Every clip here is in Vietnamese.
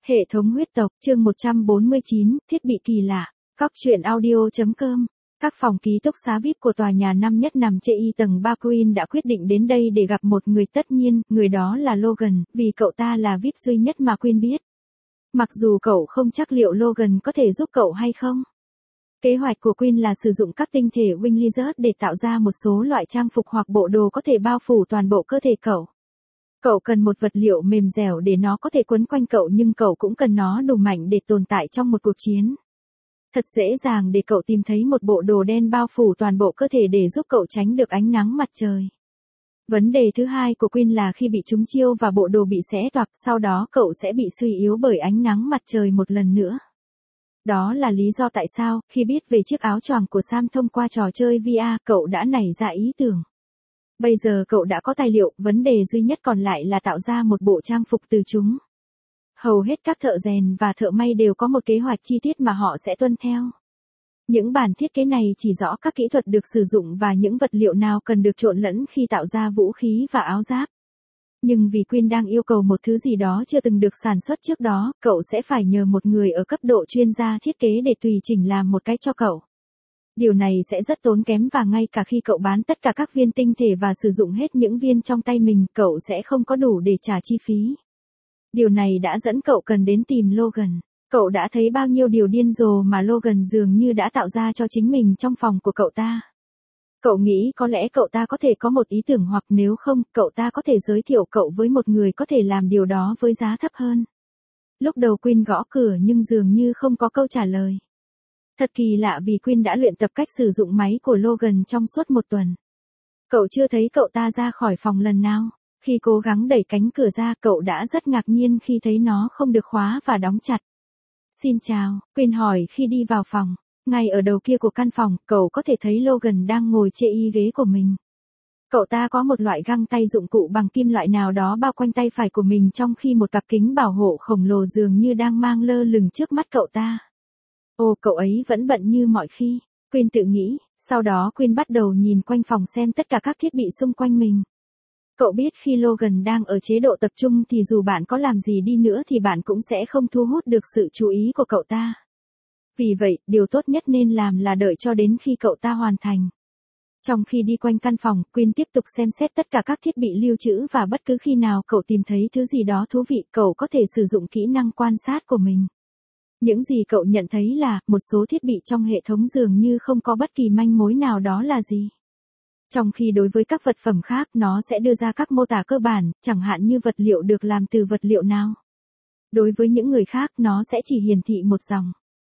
Hệ thống huyết tộc, chương 149, thiết bị kỳ lạ. Cóc truyện audio.com. Các phòng ký túc xá VIP của tòa nhà năm nhất nằm trên tầng 3 Queen đã quyết định đến đây để gặp một người, tất nhiên, người đó là Logan, vì cậu ta là VIP duy nhất mà Queen biết. Mặc dù cậu không chắc liệu Logan có thể giúp cậu hay không. Kế hoạch của Queen là sử dụng các tinh thể Wing Lizard để tạo ra một số loại trang phục hoặc bộ đồ có thể bao phủ toàn bộ cơ thể cậu. Cậu cần một vật liệu mềm dẻo để nó có thể quấn quanh cậu, nhưng cậu cũng cần nó đủ mạnh để tồn tại trong một cuộc chiến. Thật dễ dàng để cậu tìm thấy một bộ đồ đen bao phủ toàn bộ cơ thể để giúp cậu tránh được ánh nắng mặt trời. Vấn đề thứ hai của Queen là khi bị trúng chiêu và bộ đồ bị xé toạc, sau đó cậu sẽ bị suy yếu bởi ánh nắng mặt trời một lần nữa. Đó là lý do tại sao, khi biết về chiếc áo choàng của Sam thông qua trò chơi VR, cậu đã nảy ra ý tưởng. Bây giờ cậu đã có tài liệu, vấn đề duy nhất còn lại là tạo ra một bộ trang phục từ chúng. Hầu hết các thợ rèn và thợ may đều có một kế hoạch chi tiết mà họ sẽ tuân theo. Những bản thiết kế này chỉ rõ các kỹ thuật được sử dụng và những vật liệu nào cần được trộn lẫn khi tạo ra vũ khí và áo giáp. Nhưng vì Queen đang yêu cầu một thứ gì đó chưa từng được sản xuất trước đó, cậu sẽ phải nhờ một người ở cấp độ chuyên gia thiết kế để tùy chỉnh làm một cái cho cậu. Điều này sẽ rất tốn kém và ngay cả khi cậu bán tất cả các viên tinh thể và sử dụng hết những viên trong tay mình, cậu sẽ không có đủ để trả chi phí. Điều này đã dẫn cậu cần đến tìm Logan. Cậu đã thấy bao nhiêu điều điên rồ mà Logan dường như đã tạo ra cho chính mình trong phòng của cậu ta. Cậu nghĩ có lẽ cậu ta có thể có một ý tưởng, hoặc nếu không, cậu ta có thể giới thiệu cậu với một người có thể làm điều đó với giá thấp hơn. Lúc đầu Queen gõ cửa nhưng dường như không có câu trả lời. Thật kỳ lạ vì Queen đã luyện tập cách sử dụng máy của Logan trong suốt một tuần. Cậu chưa thấy cậu ta ra khỏi phòng lần nào. Khi cố gắng đẩy cánh cửa ra, cậu đã rất ngạc nhiên khi thấy nó không được khóa và đóng chặt. Xin chào, Queen hỏi khi đi vào phòng. Ngay ở đầu kia của căn phòng, cậu có thể thấy Logan đang ngồi trên ghế của mình. Cậu ta có một loại găng tay dụng cụ bằng kim loại nào đó bao quanh tay phải của mình, trong khi một cặp kính bảo hộ khổng lồ dường như đang mang lơ lửng trước mắt cậu ta. Ồ, cậu ấy vẫn bận như mọi khi, Queen tự nghĩ. Sau đó Queen bắt đầu nhìn quanh phòng xem tất cả các thiết bị xung quanh mình. Cậu biết khi Logan đang ở chế độ tập trung thì dù bạn có làm gì đi nữa thì bạn cũng sẽ không thu hút được sự chú ý của cậu ta. Vì vậy, điều tốt nhất nên làm là đợi cho đến khi cậu ta hoàn thành. Trong khi đi quanh căn phòng, Queen tiếp tục xem xét tất cả các thiết bị lưu trữ, và bất cứ khi nào cậu tìm thấy thứ gì đó thú vị, cậu có thể sử dụng kỹ năng quan sát của mình. Những gì cậu nhận thấy là, một số thiết bị trong hệ thống dường như không có bất kỳ manh mối nào đó là gì. Trong khi đối với các vật phẩm khác, nó sẽ đưa ra các mô tả cơ bản, chẳng hạn như vật liệu được làm từ vật liệu nào. Đối với những người khác, nó sẽ chỉ hiển thị một dòng.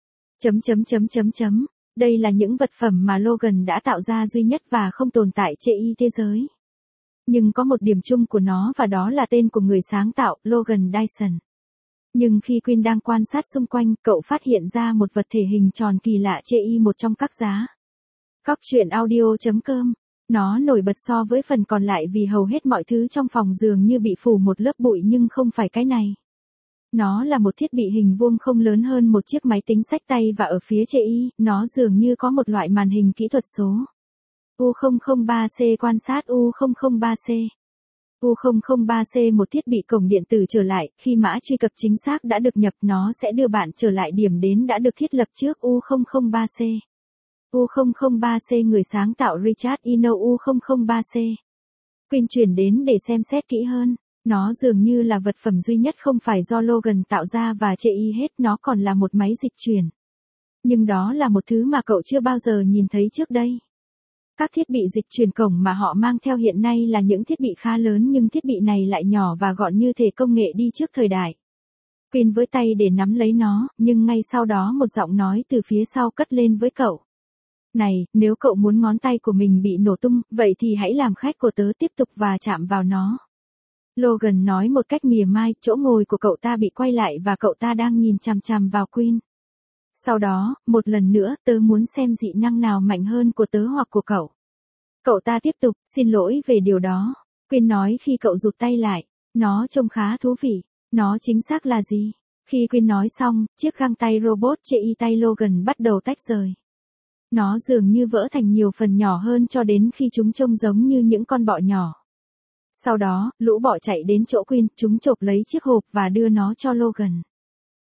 Đây là những vật phẩm mà Logan đã tạo ra duy nhất và không tồn tại trên thế giới. Nhưng có một điểm chung của nó, và đó là tên của người sáng tạo, Logan Dyson. Nhưng khi Queen đang quan sát xung quanh, cậu phát hiện ra một vật thể hình tròn kỳ lạ trên một trong các giá. Cóc truyện audio.com. Nó nổi bật so với phần còn lại vì hầu hết mọi thứ trong phòng dường như bị phủ một lớp bụi, nhưng không phải cái này. Nó là một thiết bị hình vuông không lớn hơn một chiếc máy tính xách tay, và ở phía trên nó dường như có một loại màn hình kỹ thuật số. U003C quan sát U003C. U003C một thiết bị cổng điện tử trở lại, khi mã truy cập chính xác đã được nhập, nó sẽ đưa bạn trở lại điểm đến đã được thiết lập trước U003C. U003C người sáng tạo Richard Eno U003C. Queen chuyển đến để xem xét kỹ hơn. Nó dường như là vật phẩm duy nhất không phải do Logan tạo ra và chê hết, nó còn là một máy dịch chuyển. Nhưng đó là một thứ mà cậu chưa bao giờ nhìn thấy trước đây. Các thiết bị dịch chuyển cổng mà họ mang theo hiện nay là những thiết bị khá lớn, nhưng thiết bị này lại nhỏ và gọn như thể công nghệ đi trước thời đại. Queen với tay để nắm lấy nó, nhưng ngay sau đó một giọng nói từ phía sau cất lên với cậu. Này, nếu cậu muốn ngón tay của mình bị nổ tung, vậy thì hãy làm khách của tớ tiếp tục và chạm vào nó. Logan nói một cách mỉa mai, chỗ ngồi của cậu ta bị quay lại và cậu ta đang nhìn chằm chằm vào Queen. Sau đó, một lần nữa, tớ muốn xem dị năng nào mạnh hơn của tớ hoặc của cậu. Cậu ta tiếp tục, xin lỗi về điều đó. Queen nói khi cậu rụt tay lại. Nó trông khá thú vị. Nó chính xác là gì? Khi Queen nói xong, chiếc găng tay robot trên tay Logan bắt đầu tách rời. Nó dường như vỡ thành nhiều phần nhỏ hơn cho đến khi chúng trông giống như những con bọ nhỏ. Sau đó, lũ bọ chạy đến chỗ Queen, chúng chộp lấy chiếc hộp và đưa nó cho Logan.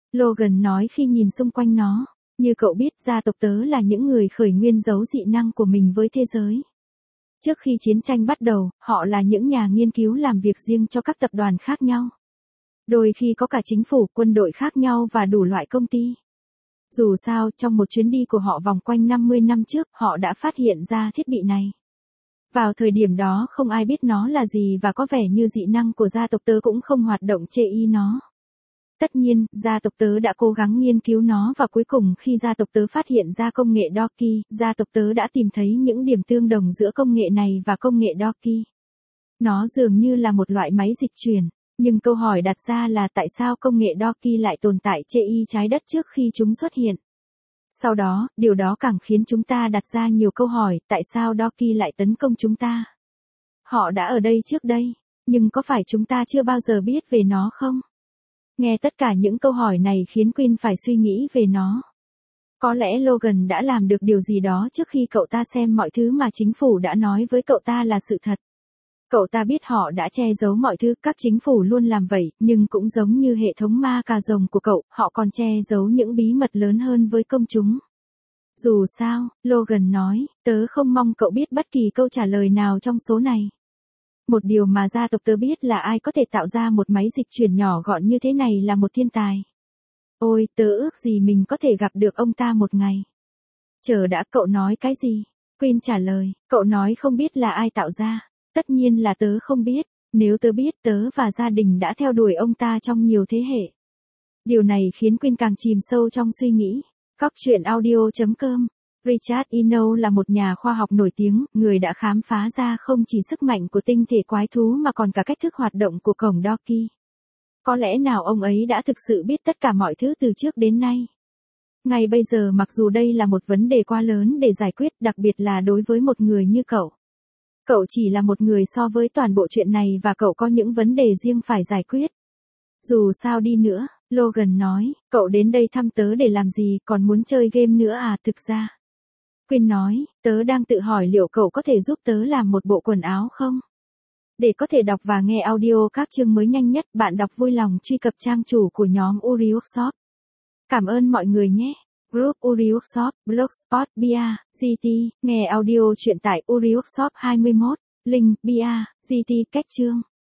Logan nói khi nhìn xung quanh nó. Như cậu biết, gia tộc tớ là những người khởi nguyên giấu dị năng của mình với thế giới. Trước khi chiến tranh bắt đầu, họ là những nhà nghiên cứu làm việc riêng cho các tập đoàn khác nhau. Đôi khi có cả chính phủ, quân đội khác nhau và đủ loại công ty. Dù sao, trong một chuyến đi của họ vòng quanh 50 năm trước, họ đã phát hiện ra thiết bị này. Vào thời điểm đó không ai biết nó là gì và có vẻ như dị năng của gia tộc tớ cũng không hoạt động chê y nó. Tất nhiên, gia tộc tớ đã cố gắng nghiên cứu nó và cuối cùng khi gia tộc tớ phát hiện ra công nghệ Doki, gia tộc tớ đã tìm thấy những điểm tương đồng giữa công nghệ này và công nghệ Doki. Nó dường như là một loại máy dịch chuyển, nhưng câu hỏi đặt ra là tại sao công nghệ Doki lại tồn tại chê y trái đất trước khi chúng xuất hiện. Sau đó, điều đó càng khiến chúng ta đặt ra nhiều câu hỏi, tại sao Doki lại tấn công chúng ta? Họ đã ở đây trước đây, nhưng có phải chúng ta chưa bao giờ biết về nó không? Nghe tất cả những câu hỏi này khiến Quinn phải suy nghĩ về nó. Có lẽ Logan đã làm được điều gì đó trước khi cậu ta xem mọi thứ mà chính phủ đã nói với cậu ta là sự thật. Cậu ta biết họ đã che giấu mọi thứ, các chính phủ luôn làm vậy, nhưng cũng giống như hệ thống ma cà rồng của cậu, họ còn che giấu những bí mật lớn hơn với công chúng. Dù sao, Logan nói, tớ không mong cậu biết bất kỳ câu trả lời nào trong số này. Một điều mà gia tộc tớ biết là ai có thể tạo ra một máy dịch chuyển nhỏ gọn như thế này là một thiên tài. Ôi, tớ ước gì mình có thể gặp được ông ta một ngày. Chờ đã, cậu nói cái gì? Quinn trả lời, cậu nói không biết là ai tạo ra. Tất nhiên là tớ không biết, nếu tớ biết tớ và gia đình đã theo đuổi ông ta trong nhiều thế hệ. Điều này khiến Quinn càng chìm sâu trong suy nghĩ. Góc truyện audio.com. Richard Eno là một nhà khoa học nổi tiếng, người đã khám phá ra không chỉ sức mạnh của tinh thể quái thú mà còn cả cách thức hoạt động của cổng Doki. Có lẽ nào ông ấy đã thực sự biết tất cả mọi thứ từ trước đến nay. Ngay bây giờ mặc dù đây là một vấn đề quá lớn để giải quyết, đặc biệt là đối với một người như cậu. Cậu chỉ là một người so với toàn bộ chuyện này và cậu có những vấn đề riêng phải giải quyết. Dù sao đi nữa, Logan nói, cậu đến đây thăm tớ để làm gì, còn muốn chơi game nữa à? Thực ra. Quinn nói, tớ đang tự hỏi liệu cậu có thể giúp tớ làm một bộ quần áo không? Để có thể đọc và nghe audio các chương mới nhanh nhất, bạn đọc vui lòng truy cập trang chủ của nhóm Uri Workshop. Cảm ơn mọi người nhé. Group Uri Workshop, Blogspot, Bia, GT, nghe audio truyện tại Uri Workshop 21, link, Bia, GT, cách chương.